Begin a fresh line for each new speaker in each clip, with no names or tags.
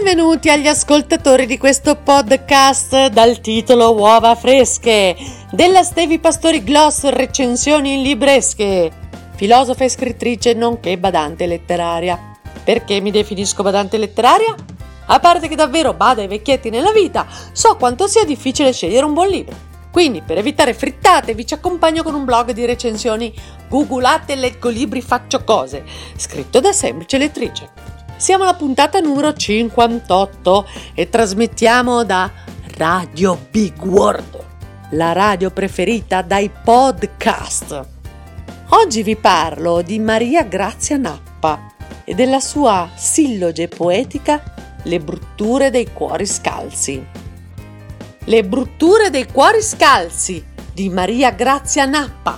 Benvenuti agli ascoltatori di questo podcast dal titolo Uova fresche della Stevi Pastori Gloss, recensioni in libresche, filosofa e scrittrice nonché badante letteraria. Perché mi definisco badante letteraria? A parte che davvero bada ai vecchietti nella vita, so quanto sia difficile scegliere un buon libro. Quindi per evitare frittate vi ci accompagno con un blog di recensioni Googolate, leggo libri, faccio cose, scritto da semplice lettrice. Siamo alla puntata numero 58 e trasmettiamo da Radio Big World, la radio preferita dai podcast. Oggi vi parlo di Maria Grazia Nappa e della sua silloge poetica Le brutture dei cuori scalzi. Le brutture dei cuori scalzi di Maria Grazia Nappa.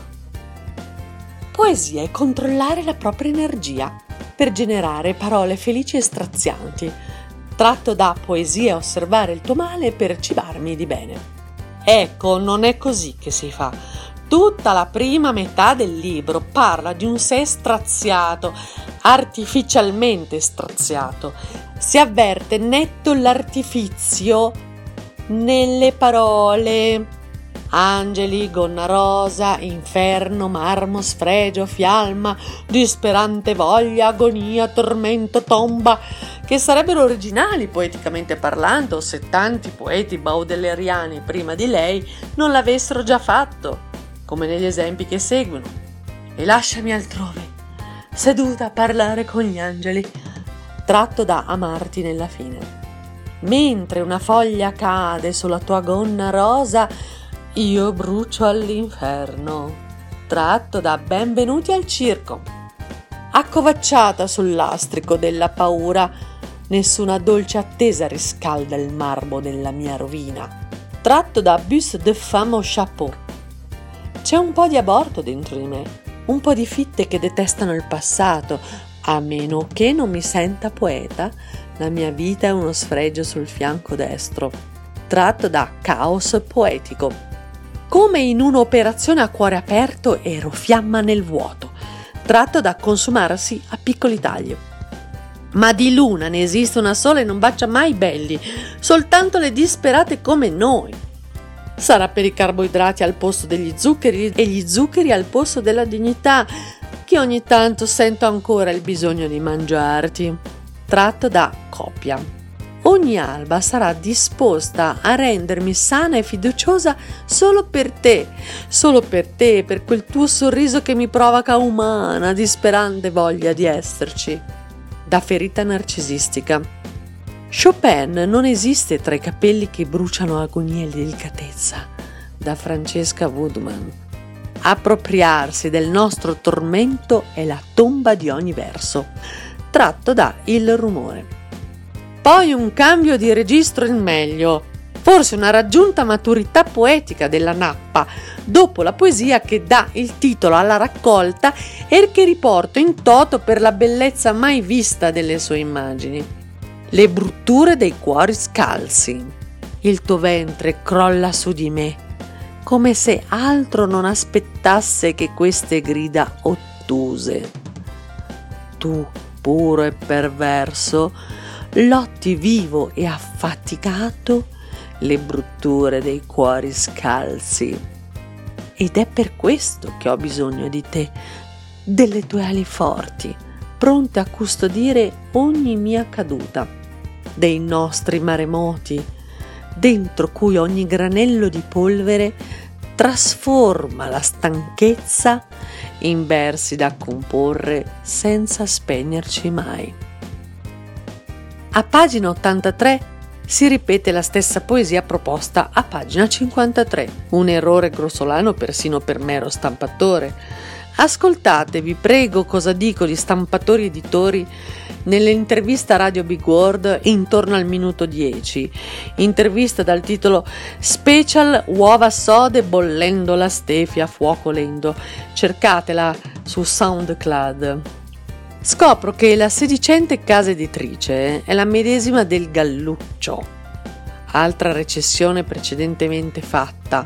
Poesia è controllare la propria energia per generare parole felici e strazianti, tratto da Poesia osservare il tuo male per cibarmi di bene. Ecco, non è così che si fa. Tutta la prima metà del libro parla di un sé straziato, artificialmente straziato. Si avverte netto l'artifizio nelle parole. Angeli, gonna rosa, inferno, marmo, sfregio, fialma, disperante voglia, agonia, tormento, tomba, che sarebbero originali poeticamente parlando se tanti poeti baudelairiani prima di lei non l'avessero già fatto, come negli esempi che seguono. E lasciami altrove, seduta a parlare con gli angeli, tratto da Amarti nella fine. Mentre una foglia cade sulla tua gonna rosa, io brucio all'inferno, tratto da Benvenuti al circo. Accovacciata sul lastrico della paura, nessuna dolce attesa riscalda il marmo della mia rovina, tratto da Bus de femme au chapeau. C'è un po' di aborto dentro di me, un po' di fitte che detestano il passato. A meno che non mi senta poeta, la mia vita è uno sfregio sul fianco destro, tratto da Caos poetico. Come in un'operazione a cuore aperto ero fiamma nel vuoto, tratto da Consumarsi a piccoli tagli. Ma di luna ne esiste una sola e non bacia mai i belli, soltanto le disperate come noi. Sarà per i carboidrati al posto degli zuccheri e gli zuccheri al posto della dignità che ogni tanto sento ancora il bisogno di mangiarti, tratto da Coppia. Ogni alba sarà disposta a rendermi sana e fiduciosa solo per te, per quel tuo sorriso che mi provoca umana, disperante voglia di esserci. Da ferita narcisistica. Chopin non esiste tra i capelli che bruciano agonia e delicatezza. Da Francesca Woodman. Appropriarsi del nostro tormento è la tomba di ogni verso. Tratto da Il rumore. Poi un cambio di registro in meglio, forse una raggiunta maturità poetica della Nappa, dopo la poesia che dà il titolo alla raccolta e che riporto in toto per la bellezza mai vista delle sue immagini. Le brutture dei cuori scalzi. Il tuo ventre crolla su di me, come se altro non aspettasse che queste grida ottuse. Tu, puro e perverso, lotti vivo e affaticato le brutture dei cuori scalzi. Ed è per questo che ho bisogno di te, delle tue ali forti, pronte a custodire ogni mia caduta, dei nostri maremoti, dentro cui ogni granello di polvere trasforma la stanchezza in versi da comporre senza spegnerci mai. A pagina 83 si ripete la stessa poesia proposta a pagina 53, un errore grossolano persino per mero stampatore. Ascoltate, vi prego, cosa dico gli stampatori editori nell'intervista a Radio Big World intorno al minuto 10, intervista dal titolo Special uova sode bollendo la Stefi a fuoco lento, cercatela su SoundCloud. Scopro che la sedicente casa editrice è la medesima del Galluccio, altra recessione precedentemente fatta.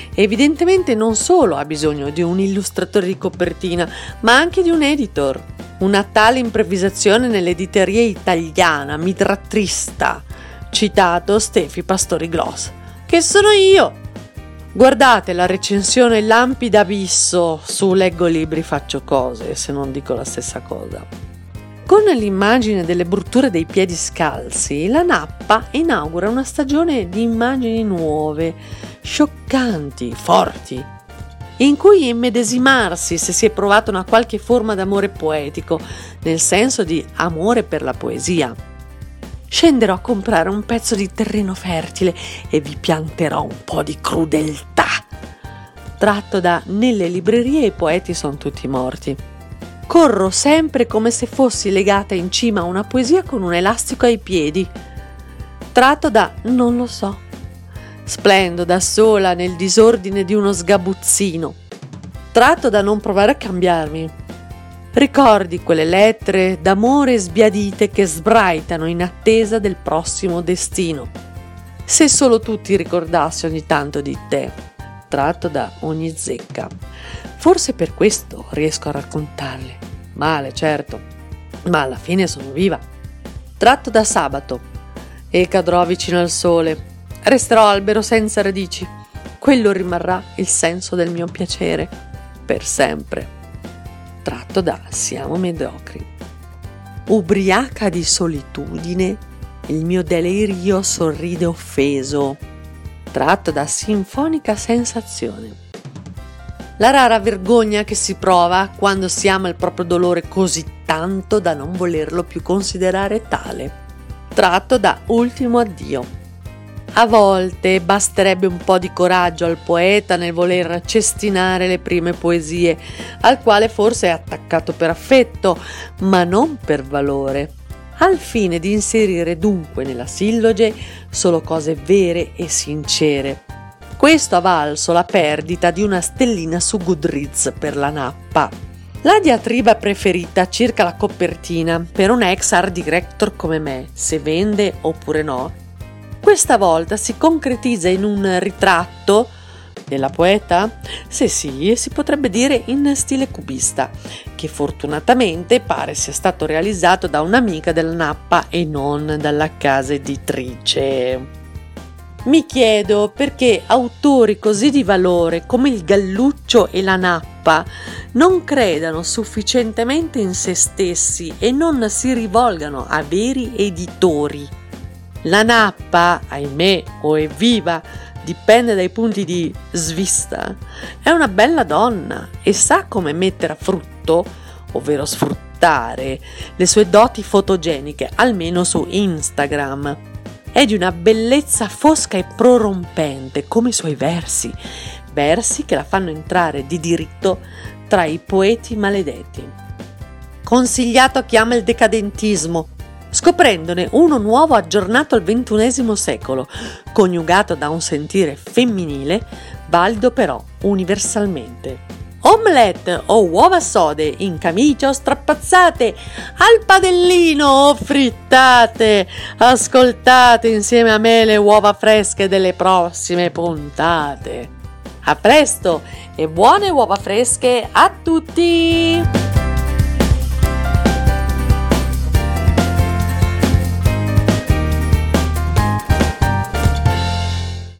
Evidentemente non solo ha bisogno di un illustratore di copertina, ma anche di un editor. Una tale improvvisazione nell'editoria italiana mi rattrista. Citato Stefi Pastori Gloss. Che sono io! Guardate la recensione Lampi d'Abisso su Leggo Libri Faccio Cose, se non dico la stessa cosa. Con l'immagine delle brutture dei piedi scalzi, la Nappa inaugura una stagione di immagini nuove, scioccanti, forti, in cui immedesimarsi se si è provata una qualche forma d'amore poetico, nel senso di amore per la poesia. Scenderò a comprare un pezzo di terreno fertile e vi pianterò un po' di crudeltà. Tratto da Nelle librerie i poeti sono tutti morti. Corro sempre come se fossi legata in cima a una poesia con un elastico ai piedi. Tratto da Non lo so. Splendo da sola nel disordine di uno sgabuzzino. Tratto da Non provare a cambiarmi. Ricordi quelle lettere d'amore sbiadite che sbraitano in attesa del prossimo destino. Se solo tu ti ricordassi ogni tanto di te. Tratto da Ogni zecca. Forse per questo riesco a raccontarle. Male, certo, ma alla fine sono viva. Tratto da Sabato. E cadrò vicino al sole. Resterò albero senza radici. Quello rimarrà il senso del mio piacere. Per sempre. Tratto da Siamo mediocri. Ubriaca di solitudine, il mio delirio sorride offeso. Tratto da Sinfonica sensazione. La rara vergogna che si prova quando si ama il proprio dolore così tanto da non volerlo più considerare tale. Tratto da Ultimo addio. A volte basterebbe un po' di coraggio al poeta nel voler cestinare le prime poesie, al quale forse è attaccato per affetto, ma non per valore, al fine di inserire dunque nella silloge solo cose vere e sincere. Questo ha valso la perdita di una stellina su Goodreads per la Nappa. La diatriba preferita circa la copertina per un ex art director come me, se vende oppure no, questa volta si concretizza in un ritratto della poeta? Se sì, si potrebbe dire in stile cubista, che fortunatamente pare sia stato realizzato da un'amica della Nappa e non dalla casa editrice. Mi chiedo perché autori così di valore come il Galluccio e la Nappa non credano sufficientemente in se stessi e non si rivolgano a veri editori. La Nappa, ahimè, o è viva, dipende dai punti di vista, è una bella donna e sa come mettere a frutto, ovvero sfruttare, le sue doti fotogeniche, almeno su Instagram. È di una bellezza fosca e prorompente, come i suoi versi che la fanno entrare di diritto tra i poeti maledetti. Consigliato a chi ama il decadentismo, scoprendone uno nuovo aggiornato al XXI secolo, coniugato da un sentire femminile, valido però universalmente. Omelette o uova sode in camicia o strapazzate, al padellino o frittate, ascoltate insieme a me le uova fresche delle prossime puntate. A presto e buone uova fresche a tutti!